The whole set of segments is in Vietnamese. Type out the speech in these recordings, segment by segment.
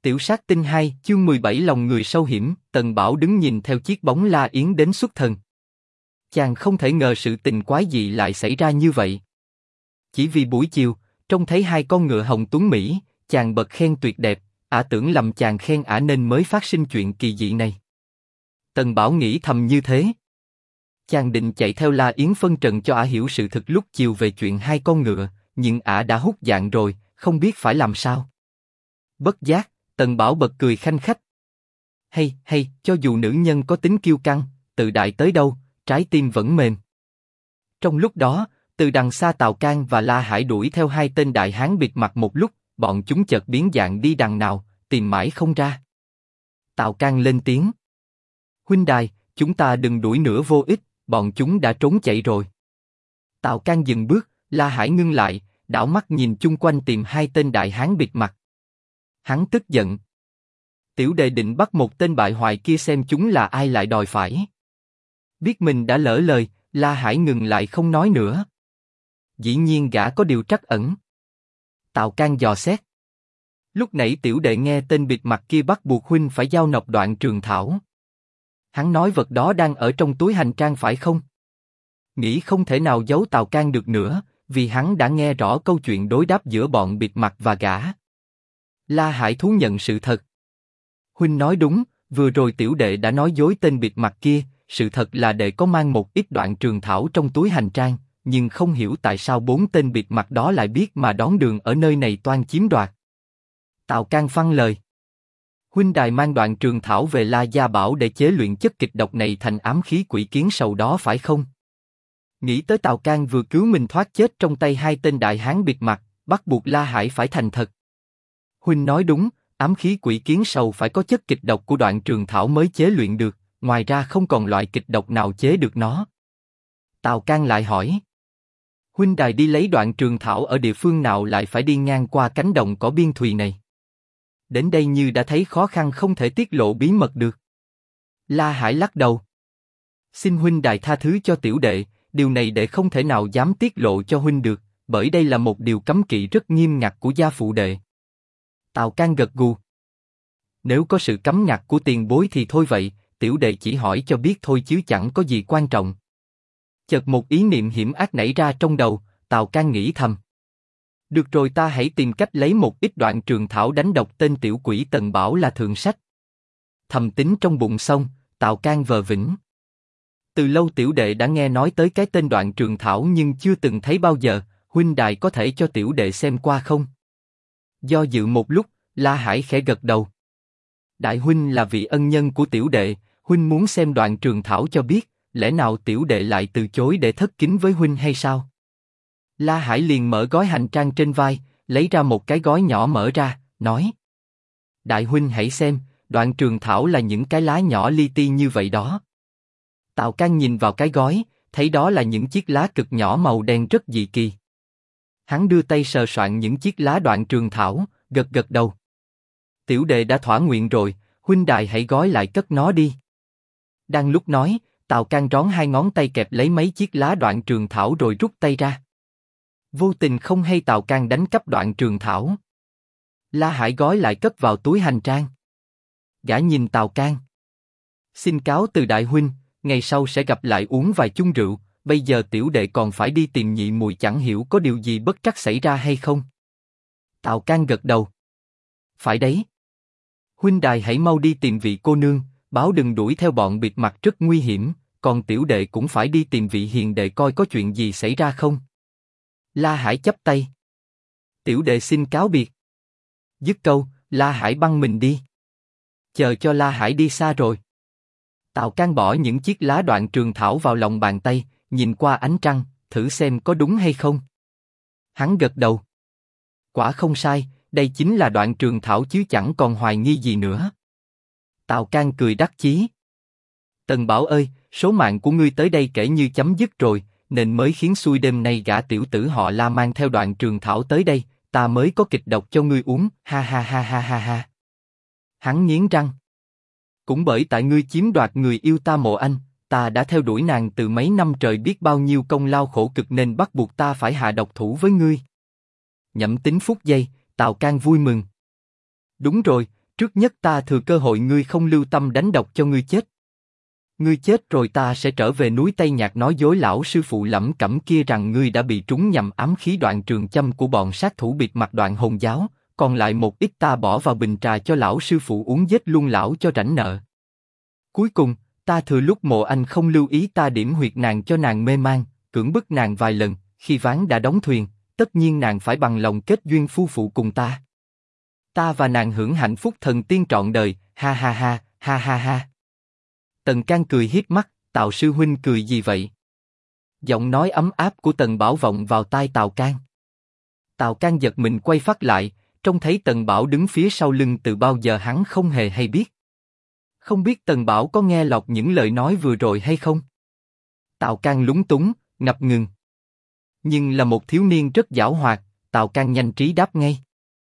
Tiểu sát tinh 2, chương 17 lòng người sâu hiểm. Tần Bảo đứng nhìn theo chiếc bóng La Yến đến xuất thần. Chàng không thể ngờ sự tình quái dị lại xảy ra như vậy. Chỉ vì buổi chiều, trông thấy hai con ngựa hồng tuấn mỹ, chàng bật khen tuyệt đẹp, tưởng lầm chàng khen nên mới phát sinh chuyện kỳ dị này. Tần Bảo nghĩ thầm như thế. Chàng định chạy theo La Yến phân trần cho hiểu sự thực lúc chiều về chuyện hai con ngựa, nhưng đã hút dạng rồi, không biết phải làm sao. Bất giác, Tần Bảo bật cười khanh khách. Hay, cho dù nữ nhân có tính kiêu căng, tự đại tới đâu, trái tim vẫn mềm. Trong lúc đó, từ đằng xa Tào Cang và La Hải đuổi theo hai tên đại hán bịt mặt một lúc, bọn chúng chợt biến dạng đi đằng nào, tìm mãi không ra. Tào Cang lên tiếng. Huynh đài, chúng ta đừng đuổi nữa vô ích, bọn chúng đã trốn chạy rồi. Tào Cang dừng bước, La Hải ngưng lại, đảo mắt nhìn chung quanh tìm hai tên đại hán bịt mặt. Hắn tức giận. Tiểu đệ định bắt một tên bại hoại kia xem chúng là ai lại đòi phải. Biết mình đã lỡ lời, La Hải ngừng lại không nói nữa. Dĩ nhiên gã có điều trắc ẩn. Tào Cang dò xét. Lúc nãy tiểu đệ nghe tên bịt mặt kia bắt buộc huynh phải giao nộp đoạn trường thảo. Hắn nói vật đó đang ở trong túi hành trang phải không? Nghĩ không thể nào giấu Tào Cang được nữa, vì hắn đã nghe rõ câu chuyện đối đáp giữa bọn bịt mặt và gã. La Hải thú nhận sự thật. Huynh nói đúng, vừa rồi tiểu đệ đã nói dối tên bịt mặt kia, sự thật là đệ có mang một ít đoạn trường thảo trong túi hành trang, nhưng không hiểu tại sao bốn tên bịt mặt đó lại biết mà đón đường ở nơi này toan chiếm đoạt. Tào Cang phăng lời. Huynh đài mang đoạn trường thảo về La Gia Bảo để chế luyện chất kịch độc này thành ám khí quỷ kiến sầu đó phải không? Nghĩ tới Tào Cang vừa cứu mình thoát chết trong tay hai tên đại hán bịt mặt, bắt buộc La Hải phải thành thật. Huynh nói đúng, ám khí quỷ kiến sầu phải có chất kịch độc của đoạn trường thảo mới chế luyện được, ngoài ra không còn loại kịch độc nào chế được nó. Tào Cang lại hỏi. Huynh đài đi lấy đoạn trường thảo ở địa phương nào lại phải đi ngang qua cánh đồng cỏ biên thùy này? Đến đây như đã thấy khó khăn không thể tiết lộ bí mật được. La Hải lắc đầu. Xin huynh đài tha thứ cho tiểu đệ, điều này đệ không thể nào dám tiết lộ cho huynh được, bởi đây là một điều cấm kỵ rất nghiêm ngặt của gia phụ đệ. Tào Cang gật gù. Nếu có sự cấm ngặt của tiền bối thì thôi vậy, tiểu đệ chỉ hỏi cho biết thôi chứ chẳng có gì quan trọng. Chợt một ý niệm hiểm ác nảy ra trong đầu, Tào Cang nghĩ thầm. Được rồi, ta hãy tìm cách lấy một ít đoạn trường thảo đánh độc tên tiểu quỷ Tần Bảo là thượng sách. Thầm tính trong bụng xong, Tào Cang vờ vĩnh. Từ lâu tiểu đệ đã nghe nói tới cái tên đoạn trường thảo nhưng chưa từng thấy bao giờ, huynh đài có thể cho tiểu đệ xem qua không? Do dự một lúc, La Hải khẽ gật đầu. Đại huynh là vị ân nhân của tiểu đệ, huynh muốn xem đoạn trường thảo cho biết, lẽ nào tiểu đệ lại từ chối để thất kính với huynh hay sao? La Hải liền mở gói hành trang trên vai, lấy ra một cái gói nhỏ mở ra, nói. Đại huynh hãy xem, đoạn trường thảo là những cái lá nhỏ li ti như vậy đó. Tào Cang nhìn vào cái gói, thấy đó là những chiếc lá cực nhỏ màu đen rất dị kỳ. Hắn đưa tay sờ soạn những chiếc lá đoạn trường thảo, gật gật đầu. Tiểu đệ đã thỏa nguyện rồi, huynh đài hãy gói lại cất nó đi. Đang lúc nói, Tào Cang rón hai ngón tay kẹp lấy mấy chiếc lá đoạn trường thảo rồi rút tay ra. Vô tình không hay Tào Cang đánh cắp đoạn trường thảo. La Hải gói lại cất vào túi hành trang. Gã nhìn Tào Cang. Xin cáo từ đại huynh, ngày sau sẽ gặp lại uống vài chung rượu, bây giờ tiểu đệ còn phải đi tìm nhị mùi chẳng hiểu có điều gì bất trắc xảy ra hay không. Tào Cang gật đầu. Phải đấy. Huynh đài hãy mau đi tìm vị cô nương, báo đừng đuổi theo bọn bịt mặt rất nguy hiểm, còn tiểu đệ cũng phải đi tìm vị hiền đệ coi có chuyện gì xảy ra không. La Hải chắp tay. Tiểu đệ xin cáo biệt. Dứt câu, La Hải băng mình đi. Chờ cho La Hải đi xa rồi, Tào Cang bỏ những chiếc lá đoạn trường thảo vào lòng bàn tay, nhìn qua ánh trăng, thử xem có đúng hay không. Hắn gật đầu. Quả không sai, đây chính là đoạn trường thảo chứ chẳng còn hoài nghi gì nữa. Tào Cang cười đắc chí. Tần Bảo ơi, số mạng của ngươi tới đây kể như chấm dứt rồi, nên mới khiến xui đêm nay gã tiểu tử họ La mang theo đoạn trường thảo tới đây, ta mới có kịch độc cho ngươi uống, ha ha ha ha ha ha. Hắn nghiến răng. Cũng bởi tại ngươi chiếm đoạt người yêu ta Mộ Anh, ta đã theo đuổi nàng từ mấy năm trời biết bao nhiêu công lao khổ cực nên bắt buộc ta phải hạ độc thủ với ngươi. Nhẩm tính phút giây, Tào Cang vui mừng. Đúng rồi, Trước nhất ta thừa cơ hội ngươi không lưu tâm đánh độc cho ngươi chết. Ngươi chết rồi ta sẽ trở về núi Tây Nhạc nói dối lão sư phụ lẩm cẩm kia rằng ngươi đã bị trúng nhầm ám khí đoạn trường châm của bọn sát thủ bịt mặt Đoạn Hồn giáo, còn lại một ít ta bỏ vào bình trà cho lão sư phụ uống giết luôn lão cho rảnh nợ. Cuối cùng, ta thừa lúc Mộ Anh không lưu ý ta điểm huyệt nàng cho nàng mê man, cưỡng bức nàng vài lần, khi ván đã đóng thuyền, tất nhiên nàng phải bằng lòng kết duyên phu phụ cùng ta. Ta và nàng hưởng hạnh phúc thần tiên trọn đời, ha ha ha, ha ha ha. Tần Can cười hiếp mắt, Tào sư huynh cười gì vậy? Giọng nói ấm áp của Tần Bảo vọng vào tai Tào Can. Tào Can giật mình quay phát lại, trông thấy Tần Bảo đứng phía sau lưng từ bao giờ hắn không hề hay biết. Không biết Tần Bảo có nghe lọt những lời nói vừa rồi hay không? Tào Can lúng túng, ngập ngừng. Nhưng là một thiếu niên rất giảo hoạt, Tào Can nhanh trí đáp ngay.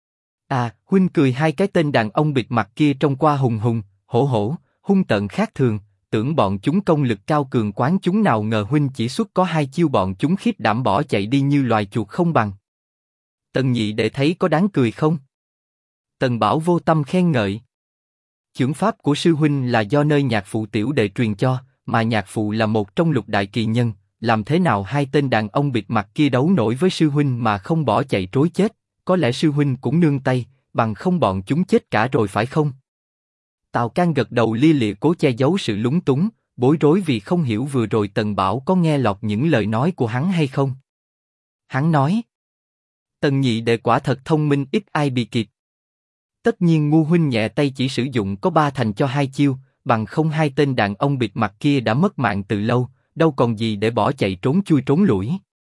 À, huynh cười hai cái tên đàn ông bịt mặt kia trông qua hùng hùng, hổ hổ, hung tợn khác thường, tưởng bọn chúng công lực cao cường quán chúng nào ngờ huynh chỉ xuất có 2 chiêu bọn chúng khiếp đảm bỏ chạy đi như loài chuột không bằng. Tần nhị đệ thấy có đáng cười không? Tần Bảo vô tâm khen ngợi. Chưởng pháp của sư huynh là do nơi nhạc phụ tiểu đệ truyền cho, mà nhạc phụ là một trong lục đại kỳ nhân, làm thế nào hai tên đàn ông bịt mặt kia đấu nổi với sư huynh mà không bỏ chạy trối chết? Có lẽ sư huynh cũng nương tay, bằng không bọn chúng chết cả rồi phải không? Tào Can gật đầu lia lịa cố che giấu sự lúng túng, bối rối vì không hiểu vừa rồi Tần Bảo có nghe lọt những lời nói của hắn hay không. Hắn nói: Tần nhị đệ quả thật thông minh ít ai bị kịp. Tất nhiên ngu huynh nhẹ tay chỉ sử dụng có 3 thành cho 2 chiêu, bằng không hai tên đàn ông bịt mặt kia đã mất mạng từ lâu, đâu còn gì để bỏ chạy trốn chui trốn lủi.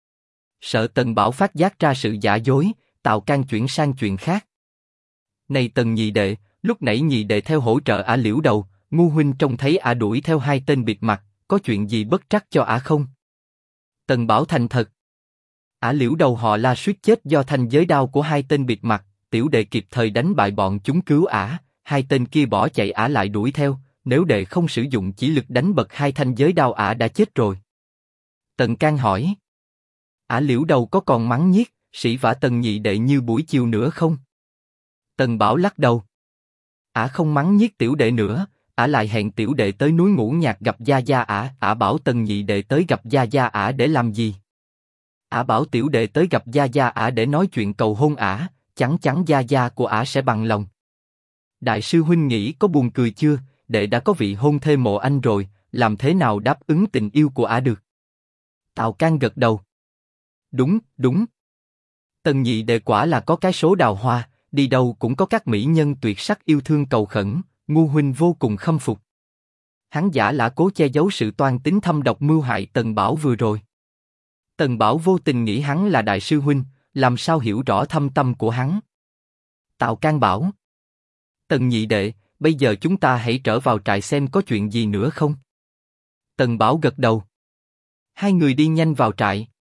Sợ Tần Bảo phát giác ra sự giả dối, Tào Can chuyển sang chuyện khác. Này Tần nhị đệ, lúc nãy nhị đệ theo hỗ trợ ả Liễu Đầu, ngu huynh trông thấy ả đuổi theo hai tên bịt mặt, có chuyện gì bất trắc cho ả không? Tần Bảo thành thật. Ả Liễu Đầu họ La suýt chết do thanh giới đao của hai tên bịt mặt, tiểu đệ kịp thời đánh bại bọn chúng cứu ả, hai tên kia bỏ chạy ả lại đuổi theo, nếu đệ không sử dụng chỉ lực đánh bật hai thanh giới đao ả đã chết rồi. Tần Can hỏi: Ả Liễu Đầu có còn mắng nhiếc, sỉ vả Tần nhị đệ như buổi chiều nữa không? Tần Bảo lắc đầu. Ả không mắng nhiếc tiểu đệ nữa, ả lại hẹn tiểu đệ tới núi Ngũ Nhạc gặp gia gia ả, ả bảo Tần nhị đệ tới gặp gia gia ả để làm gì? Ả bảo tiểu đệ tới gặp gia gia ả để nói chuyện cầu hôn ả, chắn chắn gia gia của ả sẽ bằng lòng. Đại sư huynh nghĩ có buồn cười chưa? Đệ đã có vị hôn thê Mộ Anh rồi, làm thế nào đáp ứng tình yêu của ả được? Tào Can gật đầu. Đúng, đúng. Tần nhị đệ quả là có cái số đào hoa, đi đâu cũng có các mỹ nhân tuyệt sắc yêu thương cầu khẩn, ngu huynh vô cùng khâm phục. Hắn giả lả cố che giấu sự toan tính thâm độc mưu hại Tần Bảo vừa rồi. Tần Bảo vô tình nghĩ hắn là đại sư huynh, làm sao hiểu rõ thâm tâm của hắn. Tào Can bảo: Tần nhị đệ, bây giờ chúng ta hãy trở vào trại xem có chuyện gì nữa không? Tần Bảo gật đầu. Hai người đi nhanh vào trại.